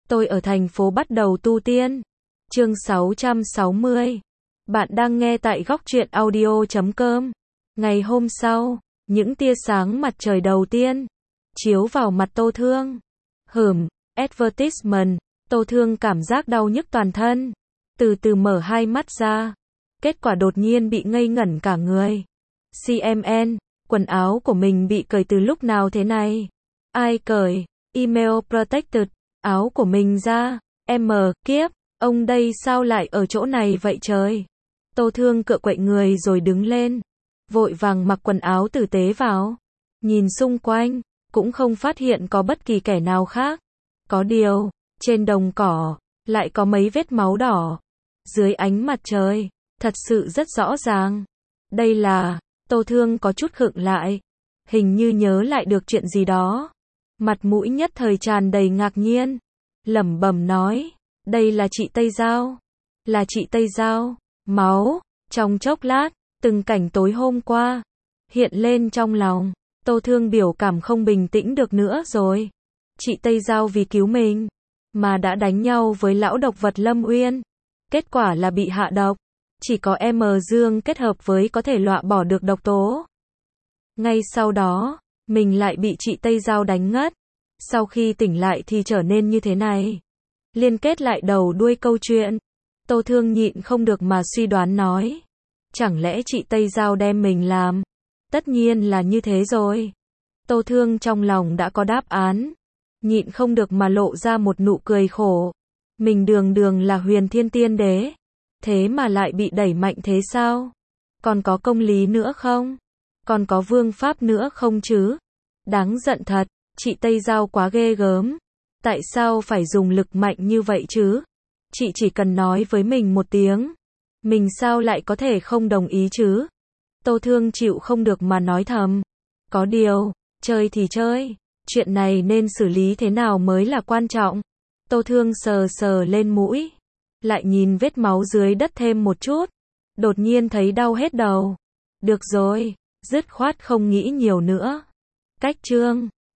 Tôi ở thành phố bắt đầu tu tiên. Chương 660. Bạn đang nghe tại góc truyện audio.com. Ngày hôm sau, những tia sáng mặt trời đầu tiên chiếu vào mặt Tô Thương. Advertisement. Tô Thương cảm giác đau nhức toàn thân, từ từ mở hai mắt ra. Kết quả đột nhiên bị ngây ngẩn cả người. CMN, quần áo của mình bị cởi từ lúc nào thế này? Ai cởi? Email protected, áo của mình ra. Kiếp, ông đây sao lại ở chỗ này vậy trời? Tô Thương cựa quậy người rồi đứng lên, vội vàng mặc quần áo tử tế vào. Nhìn xung quanh, cũng không phát hiện có bất kỳ kẻ nào khác. Có điều, trên đồng cỏ, lại có mấy vết máu đỏ. Dưới ánh mặt trời, thật sự rất rõ ràng. Đây là, Tô Thương có chút khựng lại. Hình như nhớ lại được chuyện gì đó. Mặt mũi nhất thời tràn đầy ngạc nhiên. Lẩm bẩm nói, đây là chị Tây Giao. Là chị Tây Giao. Máu. Trong chốc lát, từng cảnh tối hôm qua hiện lên trong lòng. Tô Thương biểu cảm không bình tĩnh được nữa rồi. Chị Tây Giao vì cứu mình mà đã đánh nhau với lão độc vật Lâm Uyên. Kết quả là bị hạ độc. Chỉ có Dương kết hợp với có thể loại bỏ được độc tố. Ngay sau đó, mình lại bị chị Tây Giao đánh ngất. Sau khi tỉnh lại thì trở nên như thế này. Liên kết lại đầu đuôi câu chuyện. Tô Thương nhịn không được mà suy đoán nói. Chẳng lẽ chị Tây Giao đem mình làm? Tất nhiên là như thế rồi. Tô Thương trong lòng đã có đáp án. Nhịn không được mà lộ ra một nụ cười khổ. Mình đường đường là Huyền Thiên Tiên Đế. Thế mà lại bị đẩy mạnh thế sao? Còn có công lý nữa không? Còn có vương pháp nữa không chứ? Đáng giận thật, chị Tây Giao quá ghê gớm. Tại sao phải dùng lực mạnh như vậy chứ? Chị chỉ cần nói với mình một tiếng. Mình sao lại có thể không đồng ý chứ? Tô Thương chịu không được mà nói thầm. Có điều, chơi thì chơi. Chuyện này nên xử lý thế nào mới là quan trọng. Tô Thương sờ sờ lên mũi. Lại nhìn vết máu dưới đất thêm một chút. Đột nhiên thấy đau hết đầu. Được rồi, dứt khoát không nghĩ nhiều nữa. Cách chương